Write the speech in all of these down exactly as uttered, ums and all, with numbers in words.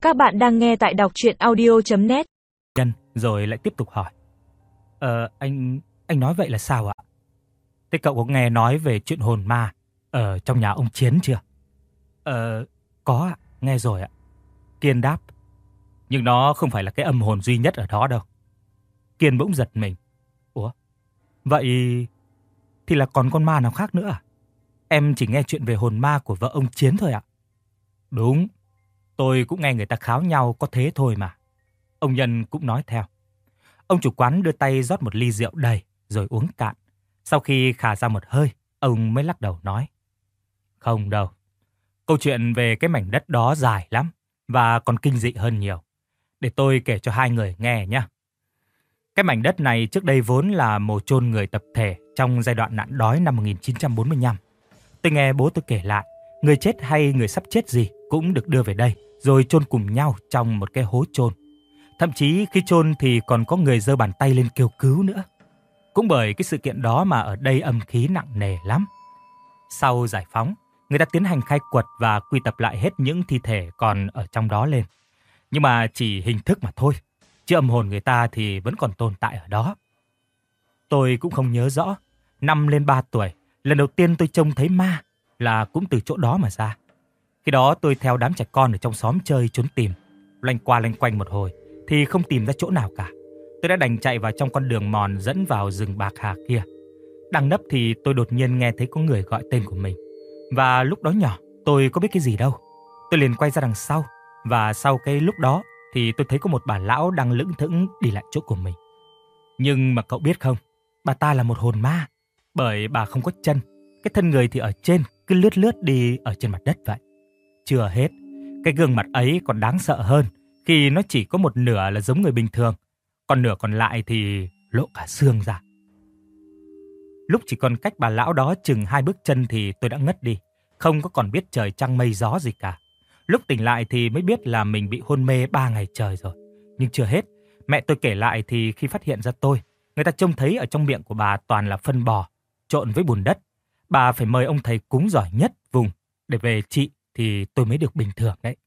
Các bạn đang nghe tại đọc truyện audio chấm net. Nhân rồi lại tiếp tục hỏi. Ờ, anh, anh nói vậy là sao ạ? Thế cậu có nghe nói về chuyện hồn ma ở trong nhà ông Chiến chưa? Ờ, có ạ, nghe rồi ạ. Kiên đáp. Nhưng nó không phải là cái âm hồn duy nhất ở đó đâu. Kiên bỗng giật mình. Ủa, vậy thì là còn con ma nào khác nữa à? Em chỉ nghe chuyện về hồn ma của vợ ông Chiến thôi ạ. Đúng, tôi cũng nghe người ta kháo nhau có thế thôi mà. Ông Nhân cũng nói theo. Ông chủ quán đưa tay rót một ly rượu đầy rồi uống cạn. Sau khi khà ra một hơi, ông mới lắc đầu nói. Không đâu, câu chuyện về cái mảnh đất đó dài lắm và còn kinh dị hơn nhiều. Để tôi kể cho hai người nghe nhé. Cái mảnh đất này trước đây vốn là mồ chôn người tập thể trong giai đoạn nạn đói năm một nghìn chín trăm bốn mươi lăm. Tôi nghe bố tôi kể lại, người chết hay người sắp chết gì cũng được đưa về đây rồi chôn cùng nhau trong một cái hố chôn. Thậm chí khi chôn thì còn có người giơ bàn tay lên kêu cứu nữa. Cũng bởi cái sự kiện đó mà ở đây âm khí nặng nề lắm. Sau giải phóng, người ta tiến hành khai quật và quy tập lại hết những thi thể còn ở trong đó lên. Nhưng mà chỉ hình thức mà thôi, chứ âm hồn người ta thì vẫn còn tồn tại ở đó. Tôi cũng không nhớ rõ, năm lên ba tuổi, lần đầu tiên tôi trông thấy ma là cũng từ chỗ đó mà ra. Khi đó tôi theo đám trẻ con ở trong xóm chơi trốn tìm, loanh qua loanh quanh một hồi thì không tìm ra chỗ nào cả. Tôi đã đành chạy vào trong con đường mòn dẫn vào rừng bạc hà kia. Đang nấp thì tôi đột nhiên nghe thấy có người gọi tên của mình. Và lúc đó nhỏ, tôi có biết cái gì đâu. Tôi liền quay ra đằng sau, và sau cái lúc đó thì tôi thấy có một bà lão đang lững thững đi lại chỗ của mình. Nhưng mà cậu biết không, bà ta là một hồn ma, bởi bà không có chân, cái thân người thì ở trên, cứ lướt lướt đi ở trên mặt đất vậy. Chưa hết, cái gương mặt ấy còn đáng sợ hơn khi nó chỉ có một nửa là giống người bình thường, còn nửa còn lại thì lộ cả xương ra. Lúc chỉ còn cách bà lão đó chừng hai bước chân thì tôi đã ngất đi, không có còn biết trời trăng mây gió gì cả. Lúc tỉnh lại thì mới biết là mình bị hôn mê ba ngày trời rồi. Nhưng chưa hết, mẹ tôi kể lại thì khi phát hiện ra tôi, người ta trông thấy ở trong miệng của bà toàn là phân bò, trộn với bùn đất. Bà phải mời ông thầy cúng giỏi nhất vùng để về trị thì tôi mới được bình thường đấy.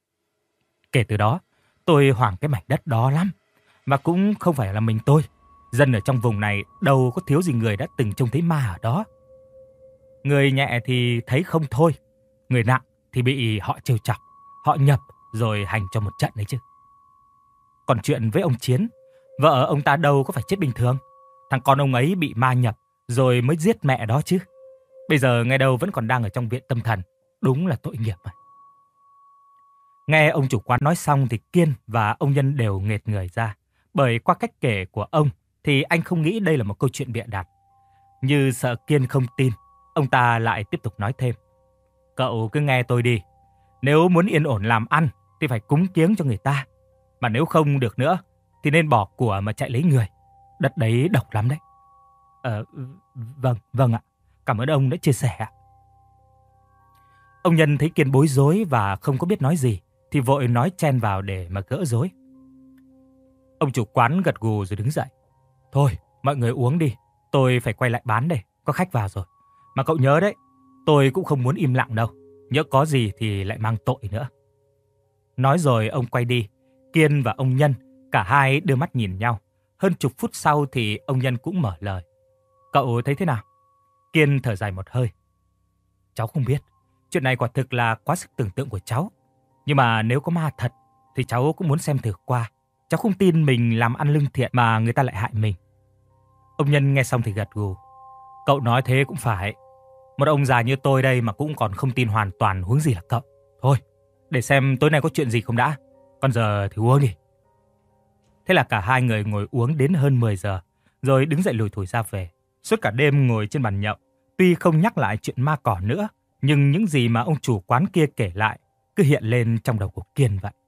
Kể từ đó, tôi hoảng cái mảnh đất đó lắm. Và cũng không phải là mình tôi. Dân ở trong vùng này đâu có thiếu gì người đã từng trông thấy ma ở đó. Người nhẹ thì thấy không thôi. Người nặng thì bị họ trêu chọc, họ nhập rồi hành cho một trận đấy chứ. Còn chuyện với ông Chiến, vợ ông ta đâu có phải chết bình thường. Thằng con ông ấy bị ma nhập rồi mới giết mẹ đó chứ. Bây giờ nghe đâu vẫn còn đang ở trong viện tâm thần. Đúng là tội nghiệp mà. Nghe ông chủ quán nói xong thì Kiên và ông Nhân đều nghệt người ra. Bởi qua cách kể của ông thì anh không nghĩ đây là một câu chuyện bịa đặt. Như sợ Kiên không tin, ông ta lại tiếp tục nói thêm. Cậu cứ nghe tôi đi. Nếu muốn yên ổn làm ăn thì phải cúng kiếng cho người ta. Mà nếu không được nữa thì nên bỏ của mà chạy lấy người. Đất đấy độc lắm đấy. Ờ, vâng, vâng ạ. Cảm ơn ông đã chia sẻ ạ. Ông Nhân thấy Kiên bối rối và không có biết nói gì thì vội nói chen vào để mà gỡ rối. Ông chủ quán gật gù rồi đứng dậy. Thôi, mọi người uống đi. Tôi phải quay lại bán đây, có khách vào rồi. Mà cậu nhớ đấy, tôi cũng không muốn im lặng đâu. Nhỡ có gì thì lại mang tội nữa. Nói rồi ông quay đi. Kiên và ông Nhân, cả hai đưa mắt nhìn nhau. Hơn chục phút sau thì ông Nhân cũng mở lời. Cậu thấy thế nào? Kiên thở dài một hơi. Cháu không biết. Chuyện này quả thực là quá sức tưởng tượng của cháu. Nhưng mà nếu có ma thật thì cháu cũng muốn xem thử qua. Cháu không tin mình làm ăn lương thiện mà người ta lại hại mình. Ông Nhân nghe xong thì gật gù. Cậu nói thế cũng phải. Một ông già như tôi đây mà cũng còn không tin hoàn toàn, huống gì là cậu. Thôi, để xem tối nay có chuyện gì không đã. Còn giờ thì uống đi. Thế là cả hai người ngồi uống đến hơn mười giờ, rồi đứng dậy lủi thủi ra về. Suốt cả đêm ngồi trên bàn nhậu, tuy không nhắc lại chuyện ma cỏ nữa, nhưng những gì mà ông chủ quán kia kể lại cứ hiện lên trong đầu của Kiên vậy.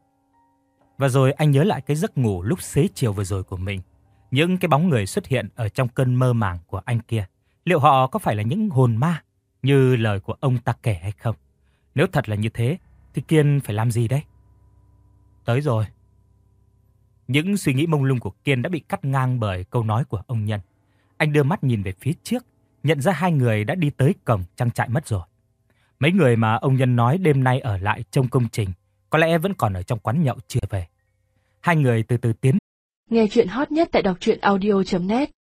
Và rồi anh nhớ lại cái giấc ngủ lúc xế chiều vừa rồi của mình. Những cái bóng người xuất hiện ở trong cơn mơ màng của anh kia. Liệu họ có phải là những hồn ma như lời của ông ta kể hay không? Nếu thật là như thế thì Kiên phải làm gì đấy? Tới rồi. Những suy nghĩ mông lung của Kiên đã bị cắt ngang bởi câu nói của ông Nhân. Anh đưa mắt nhìn về phía trước, nhận ra hai người đã đi tới cổng trang trại mất rồi. Mấy người mà ông Nhân nói đêm nay ở lại trông công trình có lẽ vẫn còn ở trong quán nhậu chưa về. Hai người từ từ tiến. Nghe chuyện hot nhất tại đọc truyện audio chấm net